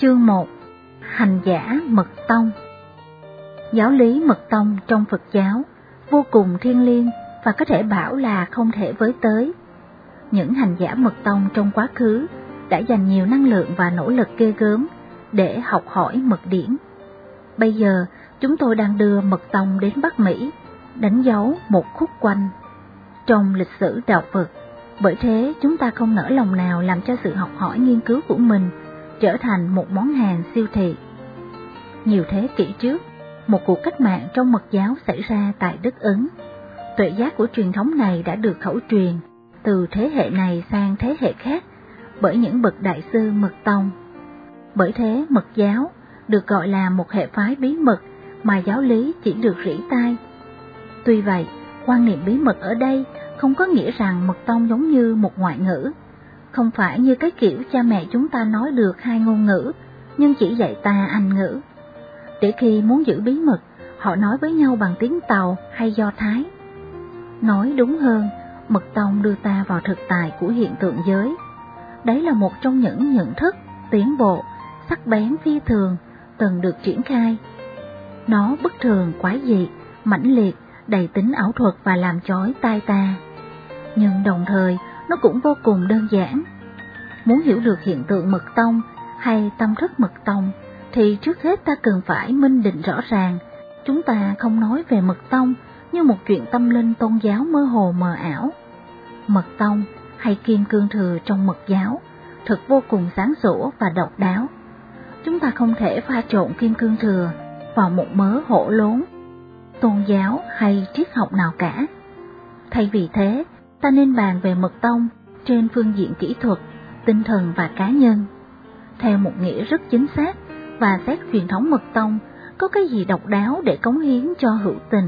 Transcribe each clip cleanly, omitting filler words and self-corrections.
Chương 1. Hành giả Mật Tông. Giáo lý Mật Tông trong Phật giáo vô cùng thiêng liêng và có thể bảo là không thể với tới. Những hành giả Mật Tông trong quá khứ đã dành nhiều năng lượng và nỗ lực ghê gớm để học hỏi mật điển. Bây giờ chúng tôi đang đưa Mật Tông đến Bắc Mỹ, đánh dấu một khúc quanh trong lịch sử đạo Phật. Bởi thế chúng ta không nỡ lòng nào làm cho sự học hỏi nghiên cứu của mình trở thành một món hàng siêu thị. Nhiều thế kỷ trước, một cuộc cách mạng trong Mật giáo xảy ra tại Đức Ấn. Tuệ giác của truyền thống này đã được khẩu truyền từ thế hệ này sang thế hệ khác bởi những bậc đại sư Mật Tông. Bởi thế Mật giáo được gọi là một hệ phái bí mật mà giáo lý chỉ được rỉ tai. Tuy vậy, quan niệm bí mật ở đây không có nghĩa rằng Mật Tông giống như một ngoại ngữ, không phải như cái kiểu cha mẹ chúng ta nói được hai ngôn ngữ, nhưng chỉ dạy ta Anh ngữ. Để khi muốn giữ bí mật, họ nói với nhau bằng tiếng Tàu hay Do Thái. Nói đúng hơn, Mật Tông đưa ta vào thực tại của hiện tượng giới. Đấy là một trong những nhận thức, tiến bộ, sắc bén phi thường từng được triển khai. Nó bất thường, quái dị, mãnh liệt, đầy tính ảo thuật và làm chói tai ta. Nhưng đồng thời, nó cũng vô cùng đơn giản. Muốn hiểu được hiện tượng Mật Tông hay tâm thức Mật Tông, thì trước hết ta cần phải minh định rõ ràng, chúng ta không nói về Mật Tông như một chuyện tâm linh tôn giáo mơ hồ mờ ảo. Mật Tông hay Kim Cương Thừa trong Mật giáo thực vô cùng sáng sủa và độc đáo. Chúng ta không thể pha trộn Kim Cương Thừa vào một mớ hỗn lốn tôn giáo hay triết học nào cả. Thay vì thế, ta nên bàn về Mật Tông trên phương diện kỹ thuật, tinh thần và cá nhân, theo một nghĩa rất chính xác, và xét truyền thống Mật Tông có cái gì độc đáo để cống hiến cho hữu tình.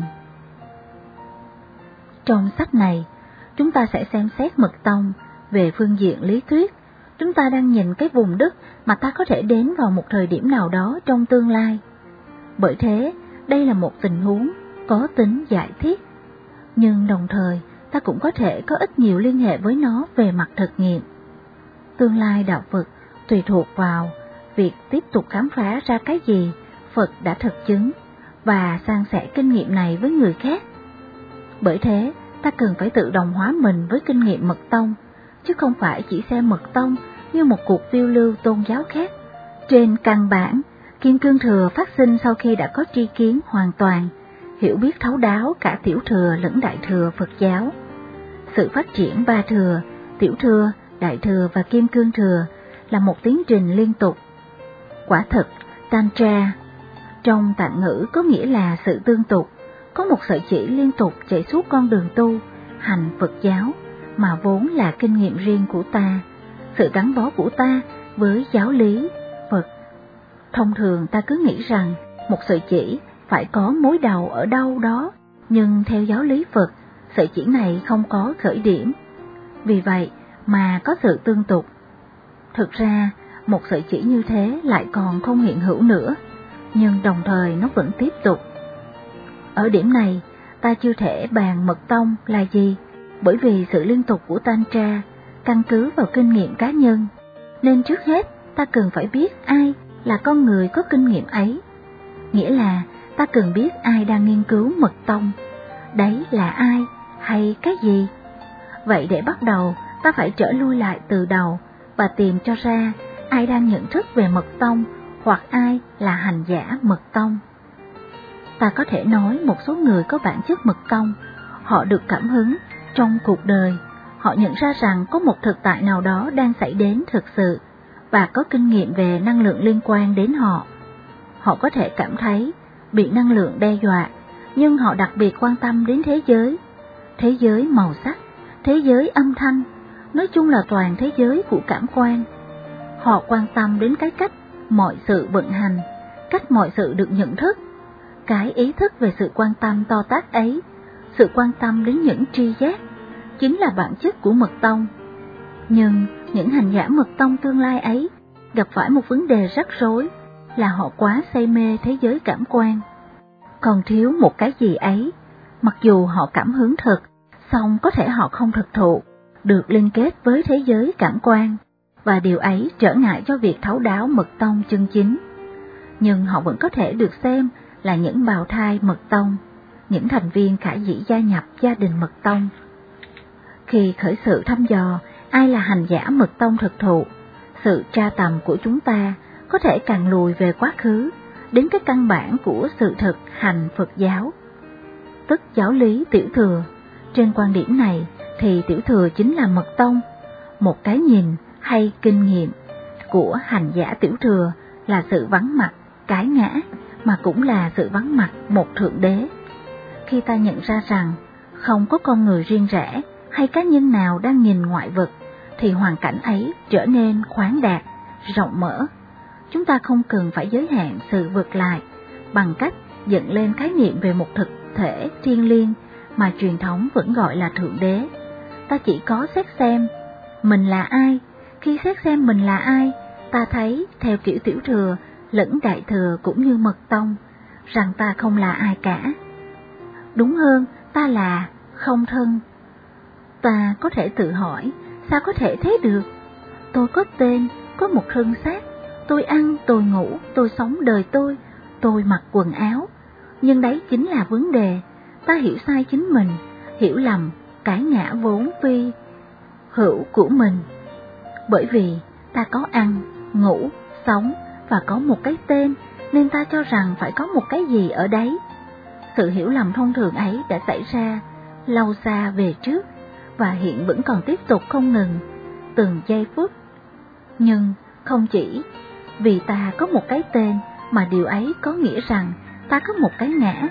Trong sách này, chúng ta sẽ xem xét Mật Tông về phương diện lý thuyết. Chúng ta đang nhìn cái vùng đất mà ta có thể đến vào một thời điểm nào đó trong tương lai. Bởi thế, đây là một tình huống có tính giải thiết, nhưng đồng thời ta cũng có thể có ít nhiều liên hệ với nó về mặt thực nghiệm. Tương lai đạo Phật tùy thuộc vào việc tiếp tục khám phá ra cái gì Phật đã thực chứng và san sẻ kinh nghiệm này với người khác. Bởi thế, ta cần phải tự đồng hóa mình với kinh nghiệm Mật Tông, chứ không phải chỉ xem Mật Tông như một cuộc phiêu lưu tôn giáo khác. Trên căn bản, Kim Cương Thừa phát sinh sau khi đã có tri kiến hoàn toàn, hiểu biết thấu đáo cả Tiểu Thừa lẫn Đại Thừa Phật giáo. Sự phát triển ba thừa, Tiểu Thừa, Đại Thừa và Kim Cương Thừa là một tiến trình liên tục. Quả thực, Tantra trong Tạng ngữ có nghĩa là sự tương tục, có một sợi chỉ liên tục chạy suốt con đường tu, hành Phật giáo, mà vốn là kinh nghiệm riêng của ta, sự gắn bó của ta với giáo lý Phật. Thông thường ta cứ nghĩ rằng một sợi chỉ phải có mối đầu ở đâu đó, nhưng theo giáo lý Phật, sợi chỉ này không có khởi điểm. Vì vậy mà có sự tương tục. Thực ra, một sợi chỉ như thế lại còn không hiện hữu nữa, nhưng đồng thời nó vẫn tiếp tục. Ở điểm này, ta chưa thể bàn Mật Tông là gì, bởi vì sự liên tục của Tantra căn cứ vào kinh nghiệm cá nhân, nên trước hết ta cần phải biết ai là con người có kinh nghiệm ấy. Nghĩa là ta cần biết ai đang nghiên cứu Mật Tông, đấy là ai hay cái gì. Vậy để bắt đầu, ta phải trở lui lại từ đầu và tìm cho ra ai đang nhận thức về Mật Tông hoặc ai là hành giả Mật Tông. Ta có thể nói một số người có bản chất Mật Tông, họ được cảm hứng trong cuộc đời, họ nhận ra rằng có một thực tại nào đó đang xảy đến thực sự và có kinh nghiệm về năng lượng liên quan đến họ. Họ có thể cảm thấy bị năng lượng đe dọa, nhưng họ đặc biệt quan tâm đến thế giới màu sắc, thế giới âm thanh, nói chung là toàn thế giới của cảm quan. Họ quan tâm đến cái cách mọi sự vận hành, cách mọi sự được nhận thức. Cái ý thức về sự quan tâm to tát ấy, sự quan tâm đến những tri giác, chính là bản chất của Mật Tông. Nhưng những hành giả Mật Tông tương lai ấy gặp phải một vấn đề rắc rối, là họ quá say mê thế giới cảm quan. Còn thiếu một cái gì ấy, mặc dù họ cảm hứng thật, song có thể họ không thực thụ được liên kết với thế giới cảm quan. và điều ấy trở ngại cho việc thấu đáo mật tông chân chính. Nhưng họ vẫn có thể được xem là những bào thai mật tông, những thành viên khả dĩ gia nhập gia đình mật tông. Khi khởi sự thăm dò ai là hành giả mật tông thực thụ, sự tra tầm của chúng ta có thể càng lùi về quá khứ, đến cái căn bản của sự thực hành Phật giáo, tức giáo lý tiểu thừa. Trên quan điểm này thì tiểu thừa chính là mật tông. Một cái nhìn hay kinh nghiệm của hành giả tiểu thừa là sự vắng mặt cái ngã, mà cũng là sự vắng mặt một thượng đế. Khi ta nhận ra rằng không có con người riêng rẽ hay cá nhân nào đang nhìn ngoại vật, thì hoàn cảnh ấy trở nên khoáng đạt, rộng mở. Chúng ta không cần phải giới hạn sự vượt lại bằng cách dựng lên khái niệm về một thực thể thiêng liêng mà truyền thống vẫn gọi là thượng đế. Ta chỉ có xét xem mình là ai. Khi xét xem mình là ai, ta thấy theo kiểu tiểu thừa lẫn đại thừa cũng như mật tông, rằng ta không là ai cả. Đúng hơn, ta là không thân. Ta có thể tự hỏi, sao có thể thế được? Tôi có tên, có một thân xác, tôi ăn, tôi ngủ, tôi sống đời tôi mặc quần áo. Nhưng đấy chính là vấn đề, ta hiểu sai chính mình, hiểu lầm cái ngã vốn phi hữu của mình. Bởi vì ta có ăn, ngủ, sống và có một cái tên, nên ta cho rằng phải có một cái gì ở đấy. Sự hiểu lầm thông thường ấy đã xảy ra lâu xa về trước, và hiện vẫn còn tiếp tục không ngừng, từng giây phút. Nhưng không chỉ vì ta có một cái tên mà điều ấy có nghĩa rằng ta có một cái ngã.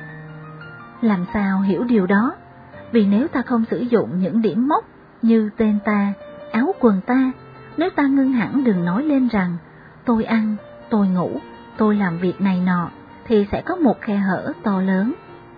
Làm sao hiểu điều đó? Vì nếu ta không sử dụng những điểm mốc như tên ta, áo quần ta, nếu ta ngưng hẳn đừng nói lên rằng tôi ăn, tôi ngủ, tôi làm việc này nọ, thì sẽ có một khe hở to lớn.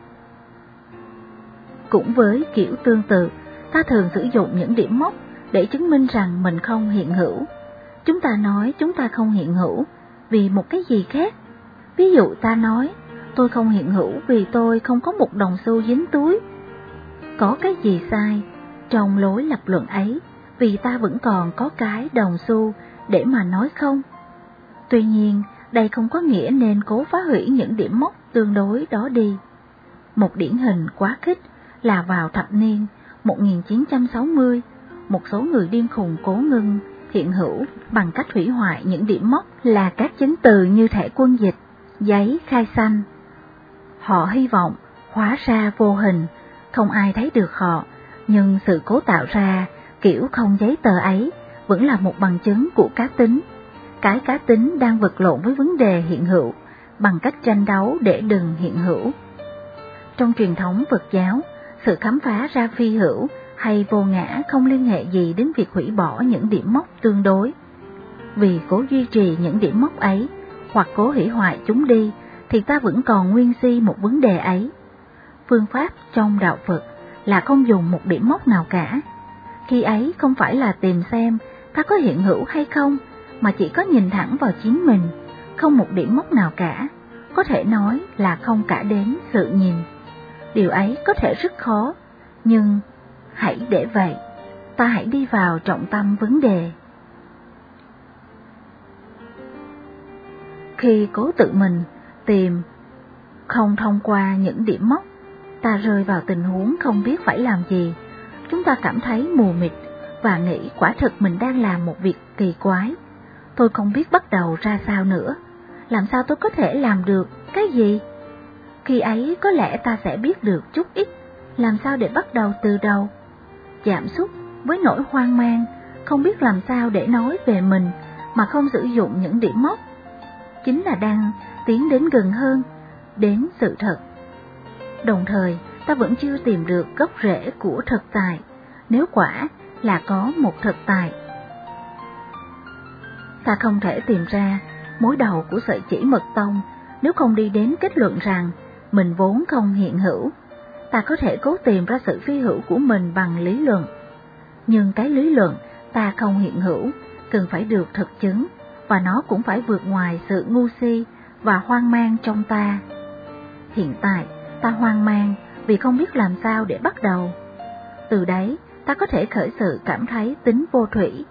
Cũng với kiểu tương tự, ta thường sử dụng những điểm mốc để chứng minh rằng mình không hiện hữu. Chúng ta nói chúng ta không hiện hữu vì một cái gì khác. Ví dụ ta nói tôi không hiện hữu vì tôi không có một đồng xu dính túi. Có cái gì sai trong lối lập luận ấy, vì ta vẫn còn có cái đồng xu để mà nói không? Tuy nhiên, đây không có nghĩa nên cố phá hủy những điểm mốc tương đối đó đi. Một điển hình quá khích là vào thập niên 1960, một số người điên khùng cố ngưng hiện hữu bằng cách hủy hoại những điểm mốc là các chứng từ như thẻ quân dịch, giấy khai sanh. Họ hy vọng hóa ra vô hình, không ai thấy được họ, nhưng sự cố tạo ra kiểu không giấy tờ ấy vẫn là một bằng chứng của cá tính. Cái cá tính đang vật lộn với vấn đề hiện hữu bằng cách tranh đấu để đừng hiện hữu. Trong truyền thống Phật giáo, sự khám phá ra phi hữu hay vô ngã không liên hệ gì đến việc hủy bỏ những điểm mốc tương đối. Vì cố duy trì những điểm mốc ấy hoặc cố hủy hoại chúng đi, thì ta vẫn còn nguyên si một vấn đề ấy. Phương pháp trong đạo Phật là không dùng một điểm mốc nào cả. Khi ấy không phải là tìm xem ta có hiện hữu hay không, mà chỉ có nhìn thẳng vào chính mình, không một điểm mốc nào cả. Có thể nói là không cả đến sự nhìn. Điều ấy có thể rất khó, nhưng hãy để vậy. Ta hãy đi vào trọng tâm vấn đề. Khi cố tự mình tìm không thông qua những điểm mốc, ta rơi vào tình huống không biết phải làm gì. Chúng ta cảm thấy mù mịt và nghĩ quả thực mình đang làm một việc kỳ quái. Tôi không biết bắt đầu ra sao nữa. Làm sao tôi có thể làm được cái gì? Khi ấy có lẽ ta sẽ biết được chút ít làm sao để bắt đầu từ đầu. Chạm xúc với nỗi hoang mang, không biết làm sao để nói về mình mà không sử dụng những điểm mốc, chính là đang tiến đến gần hơn đến sự thật. Đồng thời, ta vẫn chưa tìm được gốc rễ của thực tại, nếu quả là có một thực tại. Ta không thể tìm ra mối đầu của sợi chỉ mật tông nếu không đi đến kết luận rằng mình vốn không hiện hữu. Ta có thể cố tìm ra sự phi hữu của mình bằng lý luận, nhưng cái lý luận ta không hiện hữu cần phải được thực chứng, và nó cũng phải vượt ngoài sự ngu si và hoang mang trong ta. Hiện tại, ta hoang mang vì không biết làm sao để bắt đầu. Từ đấy, ta có thể khởi sự cảm thấy tính vô thủy,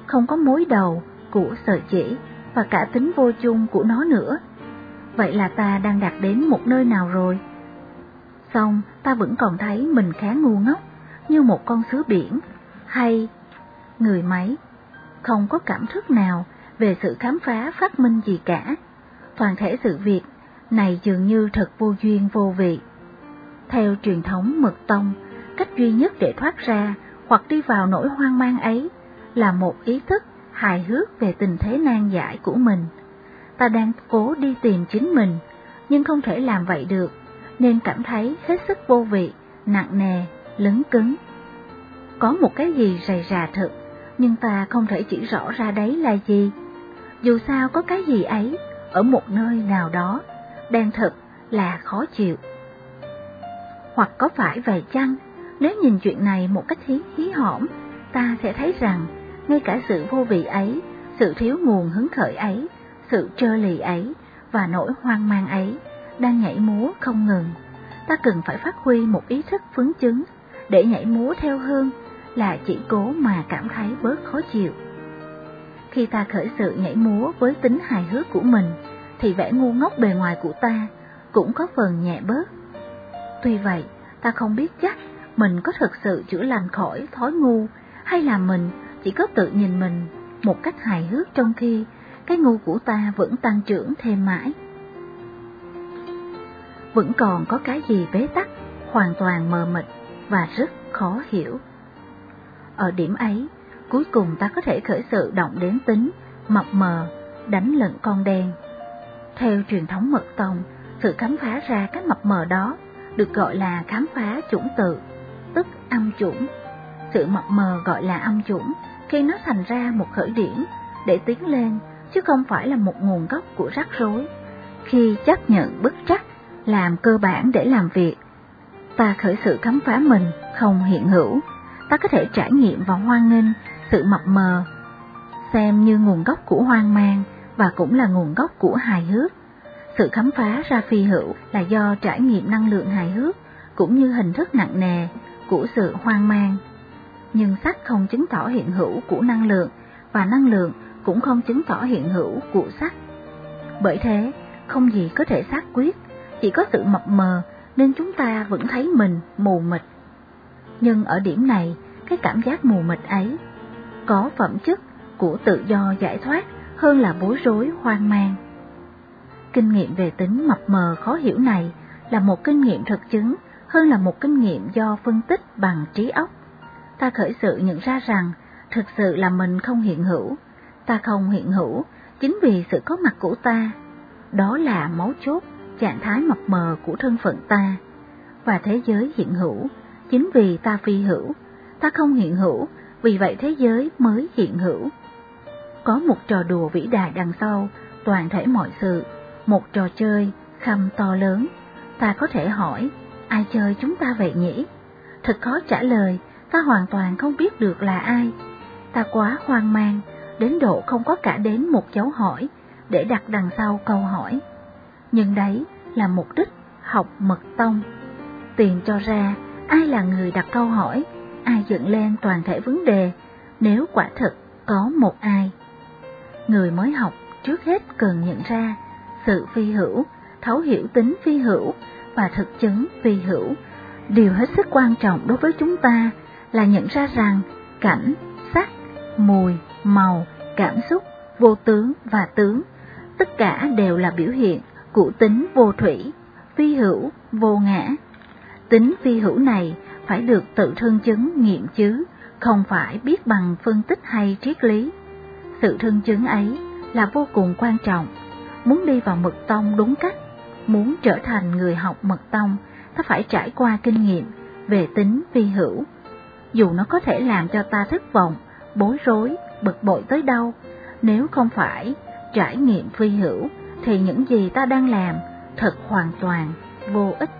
không có mối đầu của sợi chỉ và cả tính vô chung của nó nữa. Vậy là ta đang đạt đến một nơi nào rồi? Xong ta vẫn còn thấy mình khá ngu ngốc, như một con sứa biển, hay người máy, không có cảm thức nào về sự khám phá phát minh gì cả. Toàn thể sự việc này dường như thật vô duyên vô vị. Theo truyền thống Mật Tông, cách duy nhất để thoát ra hoặc đi vào nỗi hoang mang ấy là một ý thức hài hước về tình thế nan giải của mình. Ta đang cố đi tìm chính mình, nhưng không thể làm vậy được, nên cảm thấy hết sức vô vị, nặng nề, lấn cứng. Có một cái gì rầy rà thực, nhưng ta không thể chỉ rõ ra đấy là gì. Dù sao có cái gì ấy, ở một nơi nào đó, đang thật là khó chịu. Hoặc có phải vậy chăng, nếu nhìn chuyện này một cách hí hỏm, ta sẽ thấy rằng, ngay cả sự vô vị ấy, sự thiếu nguồn hứng khởi ấy, sự trơ lì ấy và nỗi hoang mang ấy đang nhảy múa không ngừng. Ta cần phải phát huy một ý thức phấn chấn để nhảy múa theo hơn là chỉ cố mà cảm thấy bớt khó chịu. Khi ta khởi sự nhảy múa với tính hài hước của mình, thì vẻ ngu ngốc bề ngoài của ta cũng có phần nhẹ bớt. Tuy vậy, ta không biết chắc mình có thực sự chữa lành khỏi thói ngu, hay là mình chỉ có tự nhìn mình một cách hài hước trong khi cái ngu của ta vẫn tăng trưởng thêm mãi. Vẫn còn có cái gì bế tắc, hoàn toàn mờ mịt và rất khó hiểu. Ở điểm ấy, cuối cùng ta có thể khởi sự động đến tính mập mờ, đánh lận con đen. Theo truyền thống Mật Tông, sự khám phá ra cái mập mờ đó được gọi là khám phá chủng tự, tức âm chủng. Sự mập mờ gọi là âm chủng khi nó thành ra một khởi điểm để tiến lên, chứ không phải là một nguồn gốc của rắc rối. Khi chấp nhận bất trắc làm cơ bản để làm việc, ta khởi sự khám phá mình không hiện hữu. Ta có thể trải nghiệm và hoan nghênh sự mập mờ, xem như nguồn gốc của hoang mang và cũng là nguồn gốc của hài hước. Sự khám phá ra phi hữu là do trải nghiệm năng lượng hài hước cũng như hình thức nặng nề của sự hoang mang. Nhưng sắc không chứng tỏ hiện hữu của năng lượng, và năng lượng cũng không chứng tỏ hiện hữu của sắc. Bởi thế, không gì có thể xác quyết, chỉ có sự mập mờ nên chúng ta vẫn thấy mình mù mịt. Nhưng ở điểm này, cái cảm giác mù mịt ấy có phẩm chất của tự do giải thoát hơn là bối rối hoang mang. Kinh nghiệm về tính mập mờ khó hiểu này là một kinh nghiệm thực chứng hơn là một kinh nghiệm do phân tích bằng trí óc. Ta khởi sự nhận ra rằng thực sự là mình không hiện hữu. Ta không hiện hữu chính vì sự có mặt của ta. Đó là mấu chốt, trạng thái mập mờ của thân phận ta. Và thế giới hiện hữu chính vì ta phi hữu. Ta không hiện hữu, vì vậy thế giới mới hiện hữu. Có một trò đùa vĩ đại đằng sau toàn thể mọi sự, một trò chơi khăm to lớn. Ta có thể hỏi, ai chơi chúng ta vậy nhỉ? Thật khó trả lời, ta hoàn toàn không biết được là ai. Ta quá hoang mang, đến độ không có cả đến một dấu hỏi để đặt đằng sau câu hỏi. Nhưng đấy là mục đích học Mật Tông. Tìm cho ra ai là người đặt câu hỏi, ai dựng lên toàn thể vấn đề, nếu quả thực có một ai. Người mới học trước hết cần nhận ra sự phi hữu, thấu hiểu tính phi hữu và thực chứng phi hữu. Điều hết sức quan trọng đối với chúng ta là nhận ra rằng cảnh, sắc, mùi, màu, cảm xúc, vô tướng và tướng, tất cả đều là biểu hiện của tính vô thủy, phi hữu, vô ngã. Tính phi hữu này phải được tự thân chứng nghiệm chứ, không phải biết bằng phân tích hay triết lý. Sự thân chứng ấy là vô cùng quan trọng. Muốn đi vào Mật Tông đúng cách, muốn trở thành người học Mật Tông, ta phải trải qua kinh nghiệm về tính phi hữu. Dù nó có thể làm cho ta thất vọng, bối rối, bực bội tới đâu, nếu không phải trải nghiệm phi hữu, thì những gì ta đang làm thật hoàn toàn vô ích.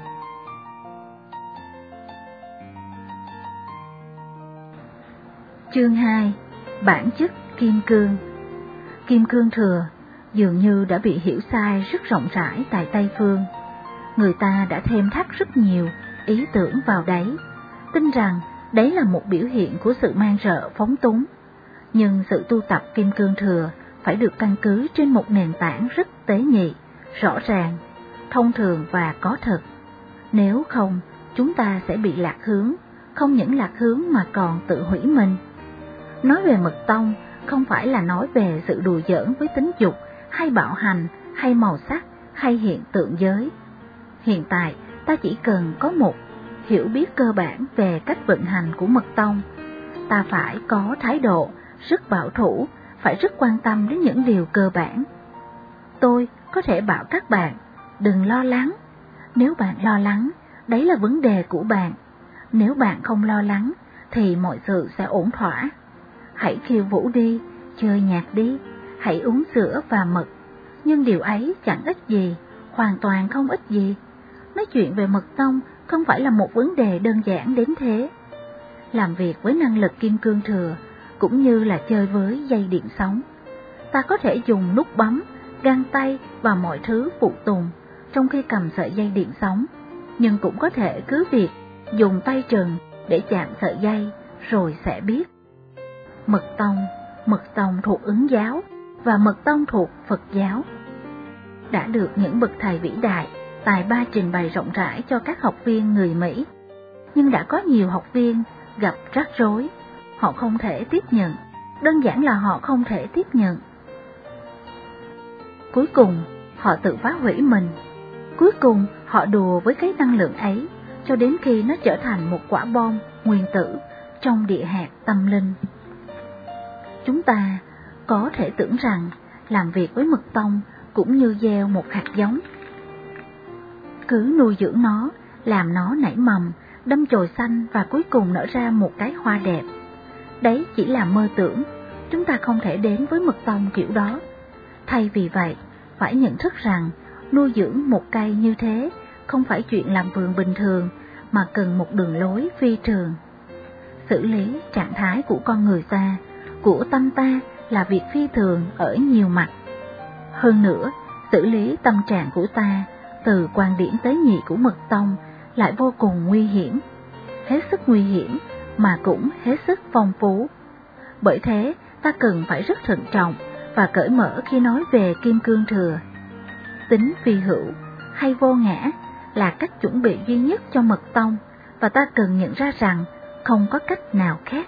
Chương 2. Bản chất kim cương. Kim cương thừa dường như đã bị hiểu sai rất rộng rãi tại Tây Phương. Người ta đã thêm thắt rất nhiều ý tưởng vào đấy, tin rằng đấy là một biểu hiện của sự man rợ phóng túng. Nhưng sự tu tập Kim Cương Thừa phải được căn cứ trên một nền tảng rất tế nhị, rõ ràng, thông thường và có thật. Nếu không, chúng ta sẽ bị lạc hướng, không những lạc hướng mà còn tự hủy mình. Nói về mật tông không phải là nói về sự đùa giỡn với tính dục, hay bạo hành, hay màu sắc, hay hiện tượng giới. Hiện tại, ta chỉ cần có một hiểu biết cơ bản về cách vận hành của mật tông. Ta phải có thái độ rất bảo thủ, phải rất quan tâm đến những điều cơ bản. Tôi có thể bảo các bạn, đừng lo lắng. Nếu bạn lo lắng, đấy là vấn đề của bạn. Nếu bạn không lo lắng, thì mọi sự sẽ ổn thỏa. Hãy khiêu vũ đi, chơi nhạc đi, hãy uống sữa và mật. Nhưng điều ấy chẳng ích gì, hoàn toàn không ích gì. Nói chuyện về mật tông không phải là một vấn đề đơn giản đến thế. Làm việc với năng lực Kim Cương Thừa cũng như là chơi với dây điện sống. Ta có thể dùng nút bấm, găng tay và mọi thứ phụ tùng trong khi cầm sợi dây điện sống, nhưng cũng có thể cứ việc dùng tay trần để chạm sợi dây rồi sẽ biết. Mật tông thuộc Ứng giáo và mật tông thuộc Phật giáo. Đã được những bậc thầy vĩ đại tài ba trình bày rộng rãi cho các học viên người Mỹ, nhưng đã có nhiều học viên gặp rắc rối. Họ không thể tiếp nhận, đơn giản là họ không thể tiếp nhận. Cuối cùng, họ tự phá hủy mình. Cuối cùng, họ đùa với cái năng lượng ấy, cho đến khi nó trở thành một quả bom nguyên tử trong địa hạt tâm linh. Chúng ta có thể tưởng rằng làm việc với mật tông cũng như gieo một hạt giống. Cứ nuôi dưỡng nó, làm nó nảy mầm, đâm chồi xanh và cuối cùng nở ra một cái hoa đẹp. Đấy chỉ là mơ tưởng, chúng ta không thể đến với mật tông kiểu đó. Thay vì vậy, phải nhận thức rằng nuôi dưỡng một cây như thế không phải chuyện làm vườn bình thường, mà cần một đường lối phi thường. Xử lý trạng thái của con người ta, của tâm ta là việc phi thường ở nhiều mặt. Hơn nữa, xử lý tâm trạng của ta từ quan điểm tế nhị của mật tông lại vô cùng nguy hiểm. Hết sức nguy hiểm mà cũng hết sức phong phú. Bởi thế, ta cần phải rất thận trọng và cởi mở khi nói về Kim Cương Thừa. Tính phi hữu hay vô ngã là cách chuẩn bị duy nhất cho mật tông, và ta cần nhận ra rằng không có cách nào khác.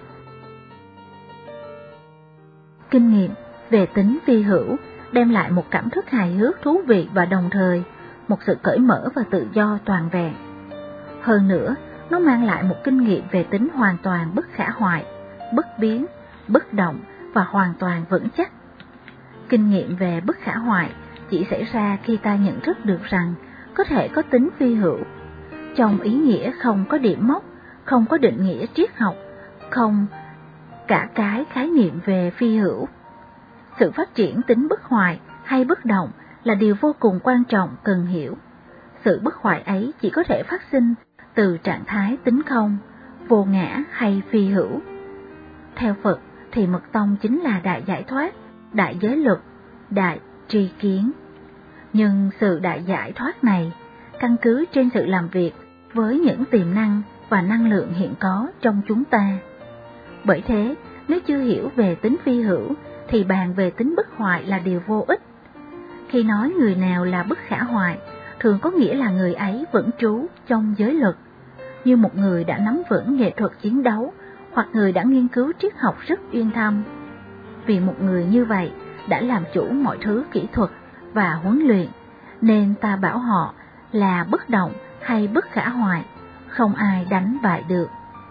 Kinh nghiệm về tính phi hữu đem lại một cảm thức hài hước thú vị và đồng thời một sự cởi mở và tự do toàn vẹn. Hơn nữa, nó mang lại một kinh nghiệm về tính hoàn toàn bất khả hoại, bất biến, bất động và hoàn toàn vững chắc. Kinh nghiệm về bất khả hoại chỉ xảy ra khi ta nhận thức được rằng có thể có tính phi hữu, trong ý nghĩa không có điểm mốc, không có định nghĩa triết học, không cả cái khái niệm về phi hữu. Sự phát triển tính bất hoại hay bất động là điều vô cùng quan trọng cần hiểu. Sự bất hoại ấy chỉ có thể phát sinh từ trạng thái tính không, vô ngã hay phi hữu. Theo Phật thì mật tông chính là đại giải thoát, đại giới luật, đại tri kiến. Nhưng sự đại giải thoát này căn cứ trên sự làm việc với những tiềm năng và năng lượng hiện có trong chúng ta. Bởi thế, nếu chưa hiểu về tính phi hữu thì bàn về tính bất hoại là điều vô ích. Khi nói người nào là bất khả hoại, thường có nghĩa là người ấy vẫn trú trong giới luật, như một người đã nắm vững nghệ thuật chiến đấu hoặc người đã nghiên cứu triết học rất uyên thâm. Vì một người như vậy đã làm chủ mọi thứ kỹ thuật và huấn luyện, nên ta bảo họ là bất động hay bất khả hoại, không ai đánh bại được.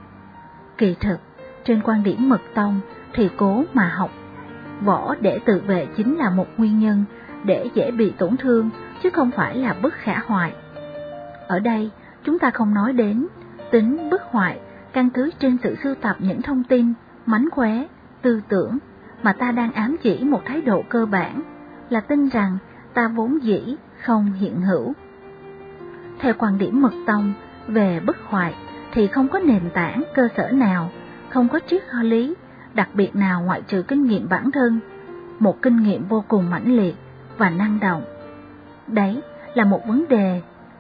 Kỳ thực, trên quan điểm mật tông thì cố mà học võ để tự vệ chính là một nguyên nhân để dễ bị tổn thương, chứ không phải là bất khả hoại. Ở đây, chúng ta không nói đến tính bất hoại căn cứ trên sự sưu tập những thông tin, mánh khóe, tư tưởng, mà ta đang ám chỉ một thái độ cơ bản là tin rằng ta vốn dĩ không hiện hữu. Theo quan điểm mật tông về bất hoại thì không có nền tảng cơ sở nào, không có triết lý đặc biệt nào ngoại trừ kinh nghiệm bản thân, một kinh nghiệm vô cùng mãnh liệt và năng động. Đấy là một vấn đề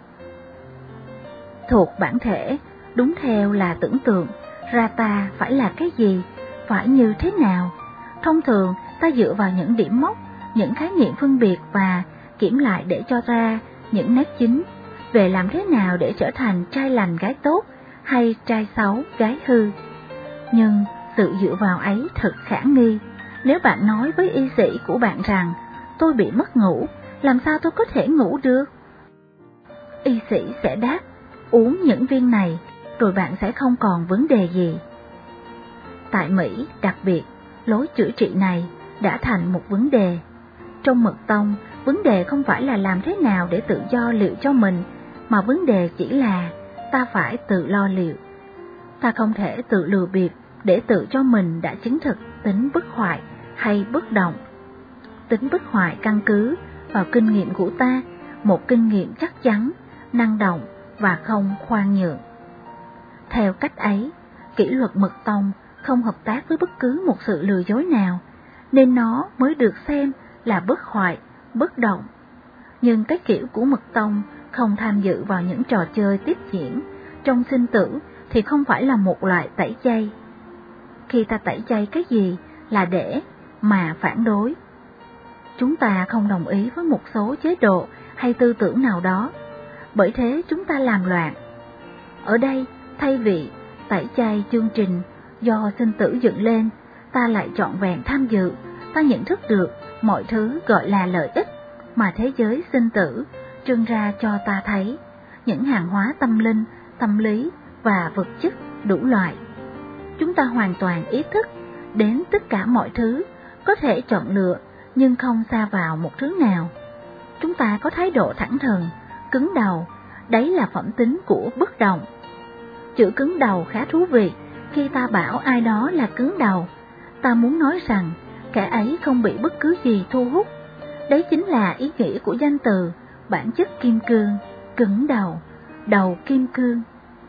thuộc bản thể, đúng theo là tưởng tượng ra ta phải là cái gì, phải như thế nào, Thông thường, ta dựa vào những điểm mốc, những khái niệm phân biệt và kiểm lại để cho ra những nét chính về làm thế nào để trở thành trai lành gái tốt hay trai xấu gái hư. Nhưng sự dựa vào ấy thật khả nghi. Nếu bạn nói với y sĩ của bạn rằng tôi bị mất ngủ, làm sao tôi có thể ngủ được? Y sĩ sẽ đáp, uống những viên này rồi bạn sẽ không còn vấn đề gì. Tại Mỹ, đặc biệt, lối chữa trị này đã thành một vấn đề. Trong mật tông, vấn đề không phải là làm thế nào để tự do liệu cho mình, mà vấn đề chỉ là ta phải tự lo liệu. Ta không thể tự lừa bịp để tự cho mình đã chứng thực tính bất hoại hay bất động. Tính bất hoại căn cứ vào kinh nghiệm của ta, một kinh nghiệm chắc chắn, năng động và không khoan nhượng. Theo cách ấy, kỷ luật mật tông không hợp tác với bất cứ một sự lừa dối nào, nên nó mới được xem là bất hoại, bất động. Nhưng cái kiểu của mật tông không tham dự vào những trò chơi tiếp diễn trong sinh tử thì không phải là một loại tẩy chay. Khi ta tẩy chay cái gì là để mà phản đối. Chúng ta không đồng ý với một số chế độ hay tư tưởng nào đó, bởi thế chúng ta làm loạn. Ở đây, thay vì tẩy chay chương trình do sinh tử dựng lên, ta lại trọn vẹn tham dự, ta nhận thức được mọi thứ gọi là lợi ích mà thế giới sinh tử trưng ra cho ta thấy, những hàng hóa tâm linh, tâm lý và vật chất đủ loại. Chúng ta hoàn toàn ý thức đến tất cả mọi thứ, có thể chọn lựa nhưng không sa vào một thứ nào. Chúng ta có thái độ thẳng thừng, cứng đầu, đấy là phẩm tính của bất động. Chữ cứng đầu khá thú vị. Khi ta bảo ai đó là cứng đầu, ta muốn nói rằng kẻ ấy không bị bất cứ gì thu hút. Đấy chính là ý nghĩa của danh từ bản chất kim cương, cứng đầu, đầu kim cương.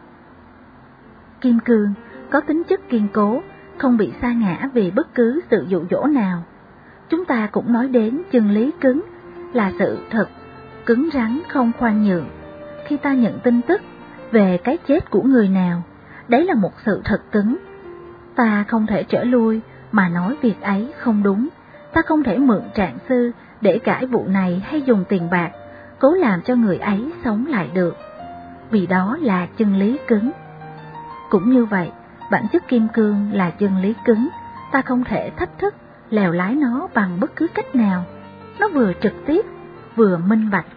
Kim cương có tính chất kiên cố, không bị sa ngã vì bất cứ sự dụ dỗ nào. Chúng ta cũng nói đến chân lý cứng là sự thật, cứng rắn không khoan nhượng. Khi ta nhận tin tức về cái chết của người nào, đấy là một sự thật cứng. Ta không thể trở lui mà nói việc ấy không đúng. Ta không thể mượn trạng sư để cãi vụ này hay dùng tiền bạc, cố làm cho người ấy sống lại được. Vì đó là chân lý cứng. Cũng như vậy, bản chất kim cương là chân lý cứng. Ta không thể thách thức, lèo lái nó bằng bất cứ cách nào. Nó vừa trực tiếp, vừa minh bạch.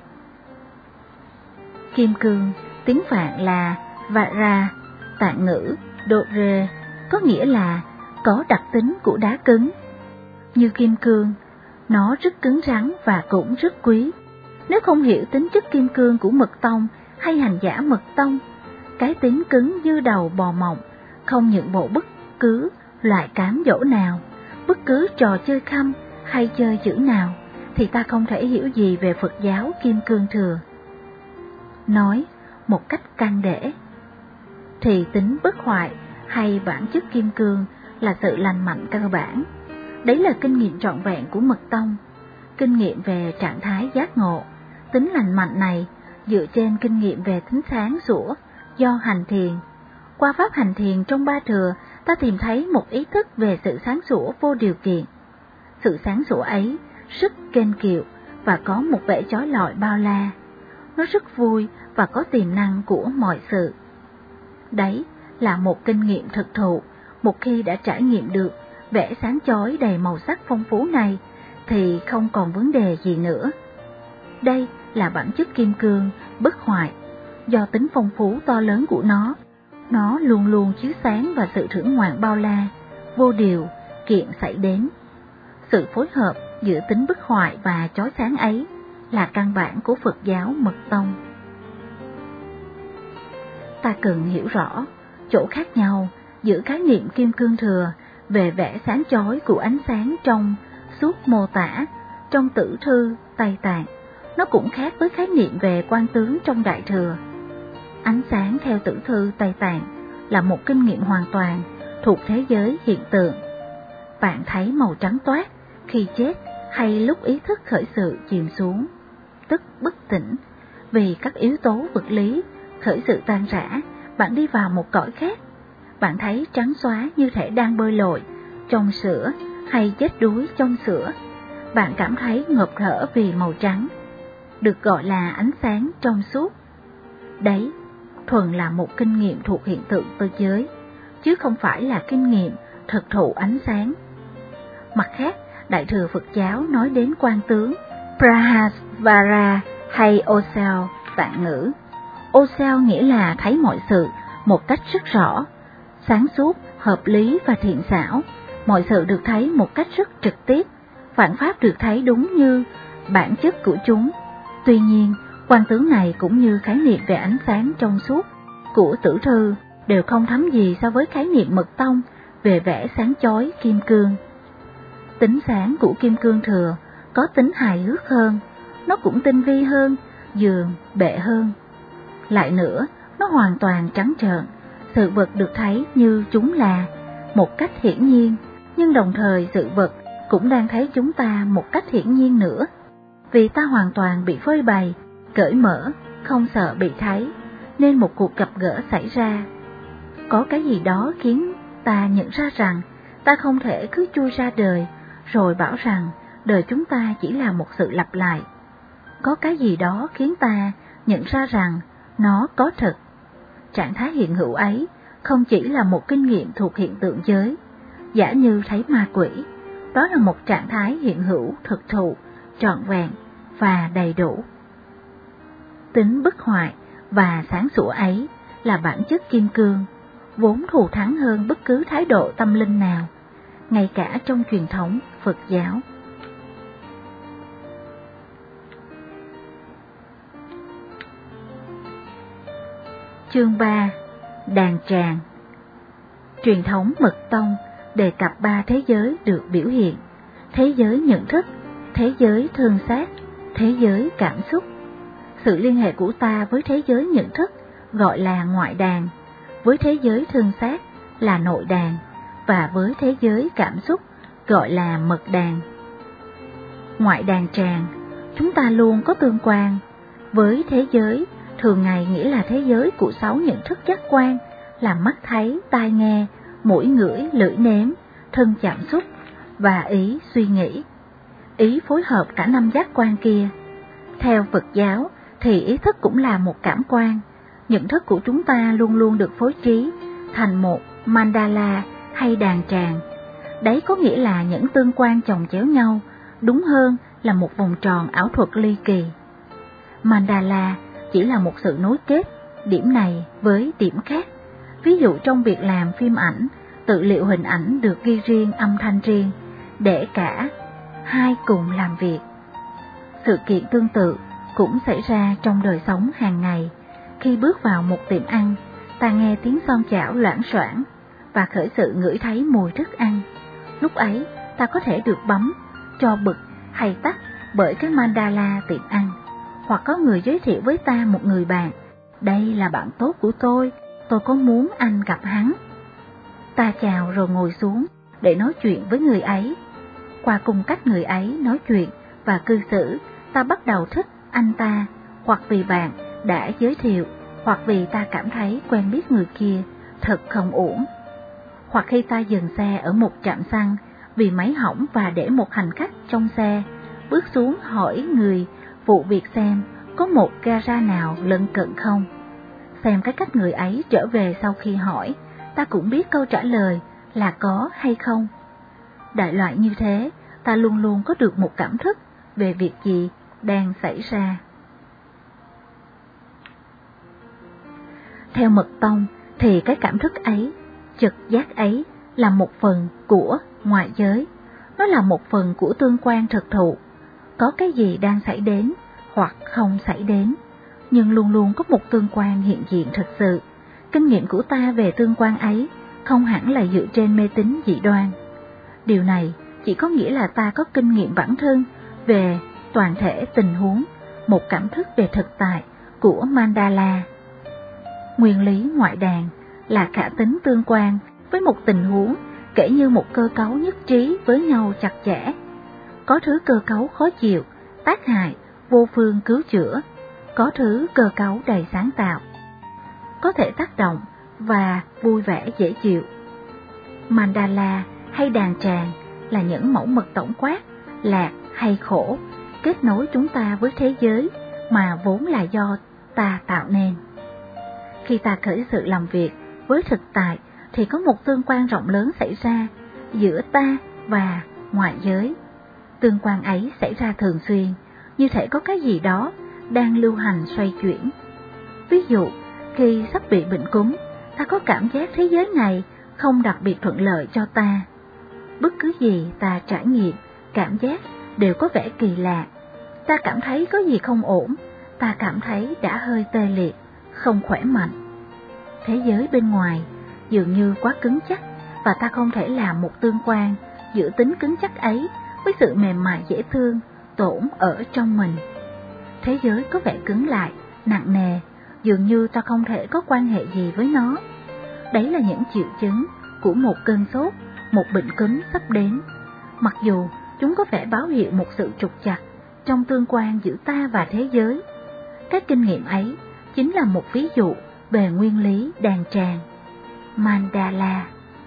Kim cương, tiếng Phạn là Vara, Tạng ngữ Dore, có nghĩa là có đặc tính của đá cứng. Như kim cương, nó rất cứng rắn và cũng rất quý. Nếu không hiểu tính chất kim cương của mật tông hay hành giả mật tông, cái tính cứng như đầu bò mộng, không nhượng bộ bất cứ loại cám dỗ nào, bất cứ trò chơi khăm hay chơi chữ nào, thì ta không thể hiểu gì về Phật giáo Kim Cương Thừa. Nói một cách can để, thì tính bất hoại hay bản chất kim cương là sự lành mạnh cơ bản. Đấy là kinh nghiệm trọn vẹn của mật tông, kinh nghiệm về trạng thái giác ngộ. Tính lành mạnh này dựa trên kinh nghiệm về tính sáng sủa do hành thiền. Qua pháp hành thiền trong Ba Thừa, ta tìm thấy một ý thức về sự sáng sủa vô điều kiện. Sự sáng sủa ấy rất kênh kiệu và có một vẻ chói lọi bao la. Nó rất vui và có tiềm năng của mọi sự. Đấy là một kinh nghiệm thực thụ. Một khi đã trải nghiệm được vẻ sáng chói đầy màu sắc phong phú này, thì không còn vấn đề gì nữa. Đây là bản chất kim cương, bất hoại. Do tính phong phú to lớn của nó luôn luôn chiếu sáng và sự thưởng ngoạn bao la, vô điều kiện xảy đến. Sự phối hợp giữa tính bất hoại và chói sáng ấy là căn bản của Phật giáo Mật Tông. Ta cần hiểu rõ chỗ khác nhau giữa khái niệm Kim Cương Thừa về vẻ sáng chói của ánh sáng trong suốt mô tả trong Tử Thư Tây Tạng. Nó cũng khác với khái niệm về quang tướng trong Đại Thừa. Ánh sáng theo Tử Thư Tây Tạng là một kinh nghiệm hoàn toàn thuộc thế giới hiện tượng. Bạn thấy màu trắng toát khi chết hay lúc ý thức khởi sự chìm xuống, tức bất tỉnh, vì các yếu tố vật lý khởi sự tan rã, bạn đi vào một cõi khác. Bạn thấy trắng xóa như thể đang bơi lội trong sữa hay chết đuối trong sữa, bạn cảm thấy ngộp thở vì màu trắng, được gọi là ánh sáng trong suốt. Đấy, thuần là một kinh nghiệm thuộc hiện tượng cơ giới, chứ không phải là kinh nghiệm thực thụ ánh sáng. Mặt khác, Đại thừa Phật giáo nói đến quang tướng Prahasvara hay Osel Tạng ngữ. Osel nghĩa là thấy mọi sự một cách rất rõ, sáng suốt, hợp lý và thiện xảo. Mọi sự được thấy một cách rất trực tiếp, vạn pháp được thấy đúng như bản chất của chúng. Tuy nhiên, quang tướng này cũng như khái niệm về ánh sáng trong suốt của Tử Thư đều không thấm gì so với khái niệm Mật Tông về vẻ sáng chói kim cương. Tính sáng của kim cương thừa có tính hài hước hơn, nó cũng tinh vi hơn, dường, bệ hơn. Lại nữa, nó hoàn toàn trắng trợn, sự vật được thấy như chúng là, một cách hiển nhiên, nhưng đồng thời sự vật cũng đang thấy chúng ta một cách hiển nhiên nữa. Vì ta hoàn toàn bị phơi bày, cởi mở, không sợ bị thấy, nên một cuộc gặp gỡ xảy ra. Có cái gì đó khiến ta nhận ra rằng ta không thể cứ chui ra đời, rồi bảo rằng đời chúng ta chỉ là một sự lặp lại. Có cái gì đó khiến ta nhận ra rằng nó có thật. Trạng thái hiện hữu ấy không chỉ là một kinh nghiệm thuộc hiện tượng giới, giả như thấy ma quỷ, đó là một trạng thái hiện hữu thực thụ, trọn vẹn và đầy đủ. Tính bất hoại và sáng sủa ấy là bản chất kim cương, vốn thù thắng hơn bất cứ thái độ tâm linh nào, ngay cả trong truyền thống Phật giáo. Chương 3. Đàn tràng. Truyền thống Mật Tông đề cập 3 thế giới được biểu hiện: thế giới nhận thức, thế giới thân xác, thế giới cảm xúc. Sự liên hệ của ta với thế giới nhận thức gọi là ngoại đàn, với thế giới thân xác là nội đàn, và với thế giới cảm xúc gọi là mật đàn. Ngoại đàn tràng, chúng ta luôn có tương quan với thế giới thường ngày, nghĩa là thế giới của 6 nhận thức giác quan là mắt thấy, tai nghe, mũi ngửi, lưỡi nếm, thân chạm xúc và ý suy nghĩ. Ý phối hợp cả 5 giác quan kia. Theo Phật giáo thì ý thức cũng là một cảm quan. Nhận thức của chúng ta luôn luôn được phối trí thành một mandala hay đàn tràng. Đấy có nghĩa là những tương quan chồng chéo nhau, đúng hơn là một vòng tròn ảo thuật ly kỳ. Mandala chỉ là một sự nối kết điểm này với điểm khác. Ví dụ trong việc làm phim ảnh, tự liệu hình ảnh được ghi riêng, âm thanh riêng, để cả hai cùng làm việc. Sự kiện tương tự cũng xảy ra trong đời sống hàng ngày. Khi bước vào một tiệm ăn, ta nghe tiếng son chảo loảng xoảng và khởi sự ngửi thấy mùi thức ăn. Lúc ấy, ta có thể được bấm, cho bực hay tắt bởi cái mandala tiệm ăn. Hoặc có người giới thiệu với ta một người bạn: đây là bạn tốt của tôi có muốn anh gặp hắn. Ta chào rồi ngồi xuống để nói chuyện với người ấy. Qua cung cách người ấy nói chuyện và cư xử, ta bắt đầu thích anh ta, hoặc vì bạn đã giới thiệu, hoặc vì ta cảm thấy quen biết người kia thật không ổn. Hoặc khi ta dừng xe ở một trạm xăng vì máy hỏng và để một hành khách trong xe, bước xuống hỏi người vụ việc xem có một gara nào lân cận không. Xem cái cách người ấy trở về sau khi hỏi, ta cũng biết câu trả lời là có hay không. Đại loại như thế, ta luôn luôn có được một cảm thức về việc gì đang xảy ra. Theo Mật Tông thì cái cảm thức ấy, trực giác ấy là một phần của ngoại giới. Nó là một phần của tương quan thực thụ. Có cái gì đang xảy đến hoặc không xảy đến, nhưng luôn luôn có một tương quan hiện diện thực sự. Kinh nghiệm của ta về tương quan ấy không hẳn là dựa trên mê tín dị đoan. Điều này chỉ có nghĩa là ta có kinh nghiệm bản thân về toàn thể tình huống, một cảm thức về thực tại của mandala. Nguyên lý ngoại đàn là cả tính tương quan với một tình huống, kể như một cơ cấu nhất trí với nhau chặt chẽ. Có thứ cơ cấu khó chịu, tác hại, vô phương cứu chữa. Có thứ cơ cấu đầy sáng tạo, có thể tác động và vui vẻ dễ chịu. Mandala hay đàn tràng là những mẫu mực tổng quát, lạc hay khổ, kết nối chúng ta với thế giới mà vốn là do ta tạo nên. Khi ta khởi sự làm việc với thực tại thì có một tương quan rộng lớn xảy ra giữa ta và ngoại giới. Tương quan ấy xảy ra thường xuyên, như thể có cái gì đó đang lưu hành xoay chuyển. Ví dụ, khi sắp bị bệnh cúm, ta có cảm giác thế giới này không đặc biệt thuận lợi cho ta. Bất cứ gì ta trải nghiệm, cảm giác đều có vẻ kỳ lạ. Ta cảm thấy có gì không ổn, ta cảm thấy đã hơi tê liệt, không khỏe mạnh. Thế giới bên ngoài dường như quá cứng chắc và ta không thể làm một tương quan giữa tính cứng chắc ấy với sự mềm mại dễ thương tổn ở trong mình. Thế giới có vẻ cứng lại, nặng nề, dường như ta không thể có quan hệ gì với nó. Đấy là những triệu chứng của một cơn sốt, một bệnh cúm sắp đến. Mặc dù chúng có vẻ báo hiệu một sự trục trặc trong tương quan giữa ta và thế giới. Các kinh nghiệm ấy chính là một ví dụ về nguyên lý đàn tràng Mandala.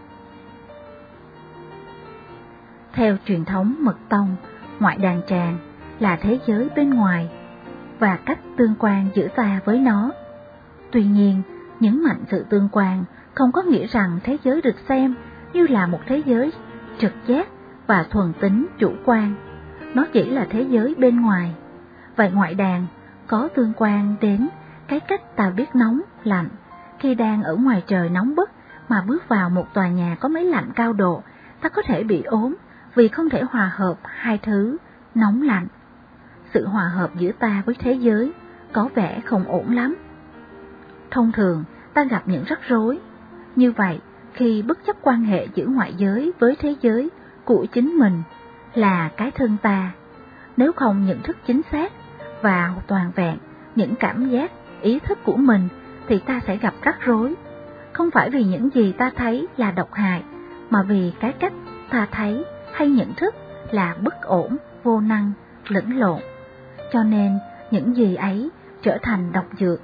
Theo truyền thống mật tông, ngoại đàn tràng là thế giới bên ngoài và cách tương quan giữa ta với nó. Tuy nhiên, nhấn mạnh sự tương quan không có nghĩa rằng thế giới được xem như là một thế giới trực giác và thuần tính chủ quan. Nó chỉ là thế giới bên ngoài. Vậy ngoại đàn có tương quan đến cái cách ta biết nóng, lạnh. Khi đang ở ngoài trời nóng bức mà bước vào một tòa nhà có máy lạnh cao độ, ta có thể bị ốm vì không thể hòa hợp hai thứ nóng lạnh. Sự hòa hợp giữa ta với thế giới có vẻ không ổn lắm. Thông thường, ta gặp những rắc rối. Như vậy, khi bất chấp quan hệ giữa ngoại giới với thế giới của chính mình là cái thân ta, nếu không nhận thức chính xác và toàn vẹn những cảm giác, ý thức của mình thì ta sẽ gặp rắc rối. Không phải vì những gì ta thấy là độc hại, mà vì cái cách ta thấy hay nhận thức là bất ổn, vô năng, lẫn lộn. Cho nên những gì ấy trở thành độc dược.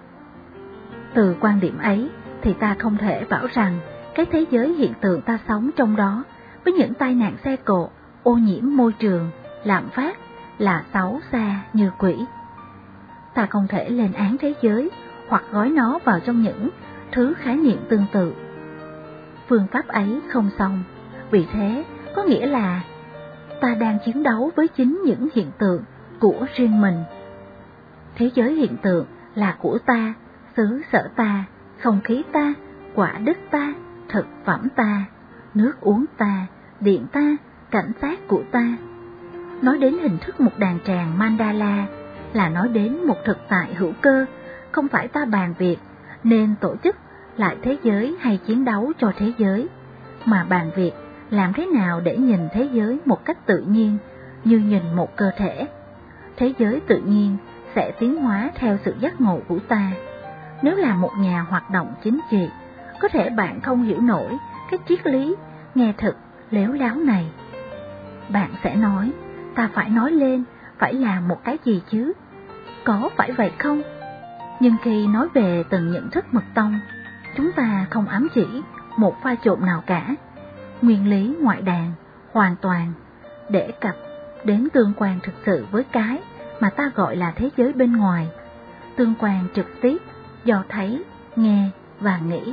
Từ quan điểm ấy thì ta không thể bảo rằng cái thế giới hiện tượng ta sống trong đó với những tai nạn xe cộ, ô nhiễm môi trường, lạm phát là xấu xa như quỷ. Ta không thể lên án thế giới hoặc gói nó vào trong những thứ khái niệm tương tự. Phương pháp ấy không xong, vì thế có nghĩa là ta đang chiến đấu với chính những hiện tượng của riêng mình. Thế giới hiện tượng là của ta, xứ sở ta, không khí ta, quả đất ta, thực phẩm ta, nước uống ta, điện ta, cảnh sát của ta. Nói đến hình thức một đàn tràng Mandala là nói đến một thực tại hữu cơ, không phải ta bàn việc nên tổ chức lại thế giới hay chiến đấu cho thế giới, mà bàn việc làm thế nào để nhìn thế giới một cách tự nhiên như nhìn một cơ thể. Thế giới tự nhiên sẽ tiến hóa theo sự giác ngộ của ta. Nếu là một nhà hoạt động chính trị, có thể bạn không hiểu nổi cái triết lý nghe thật léo láo này. Bạn sẽ nói, ta phải nói lên, phải làm một cái gì chứ, có phải vậy không? Nhưng khi nói về từng nhận thức mật tông, chúng ta không ám chỉ một pha trộn nào cả. Nguyên lý ngoại đàn hoàn toàn để cập đến tương quan thực sự với cái mà ta gọi là thế giới bên ngoài, tương quan trực tiếp do thấy, nghe và nghĩ.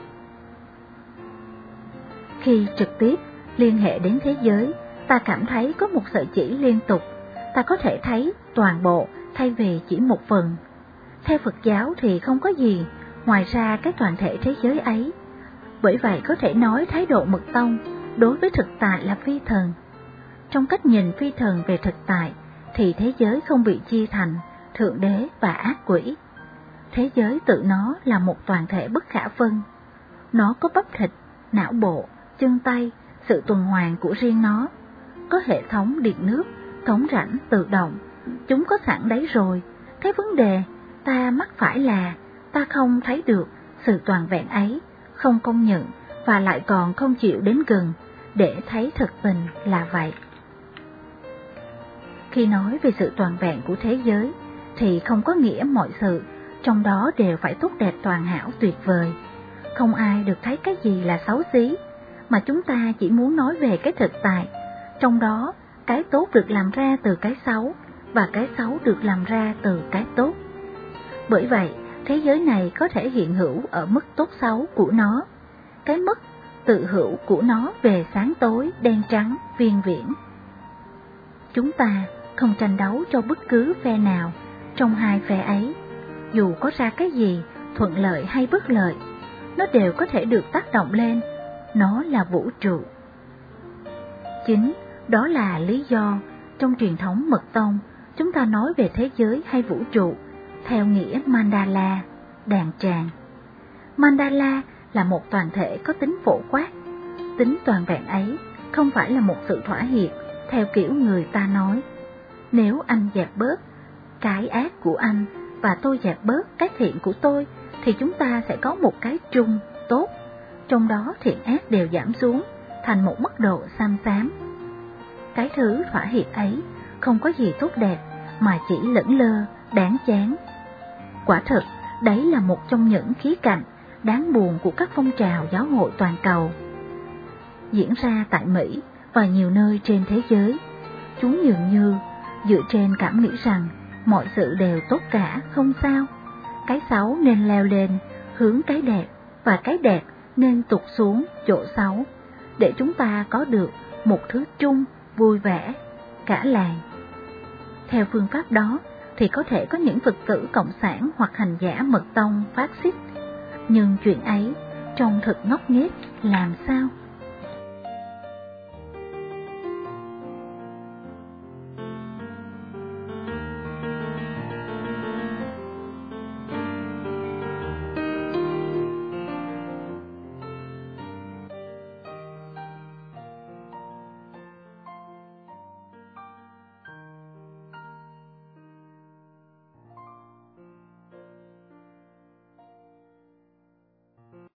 Khi trực tiếp liên hệ đến thế giới, ta cảm thấy có một sợi chỉ liên tục, ta có thể thấy toàn bộ thay vì chỉ một phần. Theo Phật giáo thì không có gì ngoài ra cái toàn thể thế giới ấy. Bởi vậy có thể nói thái độ mật tông đối với thực tại là phi thần. Trong cách nhìn phi thần về thực tại thì thế giới không bị chia thành thượng đế và ác quỷ. Thế giới tự nó là một toàn thể bất khả phân. Nó có bắp thịt, não bộ, chân tay, sự tuần hoàn của riêng nó. Có hệ thống điện nước, cống rãnh tự động. Chúng có sẵn đấy rồi. Cái vấn đề ta mắc phải là ta không thấy được sự toàn vẹn ấy, không công nhận và lại còn không chịu đến gần để thấy thực tình là vậy. Khi nói về sự toàn vẹn của thế giới thì không có nghĩa mọi sự trong đó đều phải tốt đẹp toàn hảo tuyệt vời. Không ai được thấy cái gì là xấu xí, mà chúng ta chỉ muốn nói về cái thực tại trong đó cái tốt được làm ra từ cái xấu và cái xấu được làm ra từ cái tốt. Bởi vậy, thế giới này có thể hiện hữu ở mức tốt xấu của nó, cái mức tự hữu của nó về sáng tối, đen trắng, viên viễn. Chúng ta không tranh đấu cho bất cứ phe nào trong hai phe ấy, dù có ra cái gì, thuận lợi hay bất lợi, nó đều có thể được tác động lên, nó là vũ trụ. Chính đó là lý do trong truyền thống Mật Tông chúng ta nói về thế giới hay vũ trụ theo nghĩa mandala, đàn tràng. Mandala là một toàn thể có tính phổ quát. Tính toàn vẹn ấy không phải là một sự thỏa hiệp theo kiểu người ta nói: nếu anh dẹp bớt cái ác của anh và tôi dẹp bớt cái thiện của tôi thì chúng ta sẽ có một cái chung tốt, trong đó thiện ác đều giảm xuống thành một mức độ xám xám. Cái thứ thỏa hiệp ấy không có gì tốt đẹp mà chỉ lững lơ, đáng chán. Quả thực, đấy là một trong những khía cạnh đáng buồn của các phong trào giáo hội toàn cầu diễn ra tại Mỹ và nhiều nơi trên thế giới. Chúng dường như dựa trên cảm nghĩ rằng mọi sự đều tốt cả, không sao. Cái xấu nên leo lên hướng cái đẹp và cái đẹp nên tụt xuống chỗ xấu, để chúng ta có được một thứ chung vui vẻ cả làng. Theo phương pháp đó thì có thể có những Phật tử cộng sản hoặc hành giả Mật Tông phát xít, nhưng chuyện ấy trông thật ngốc nghếch làm sao.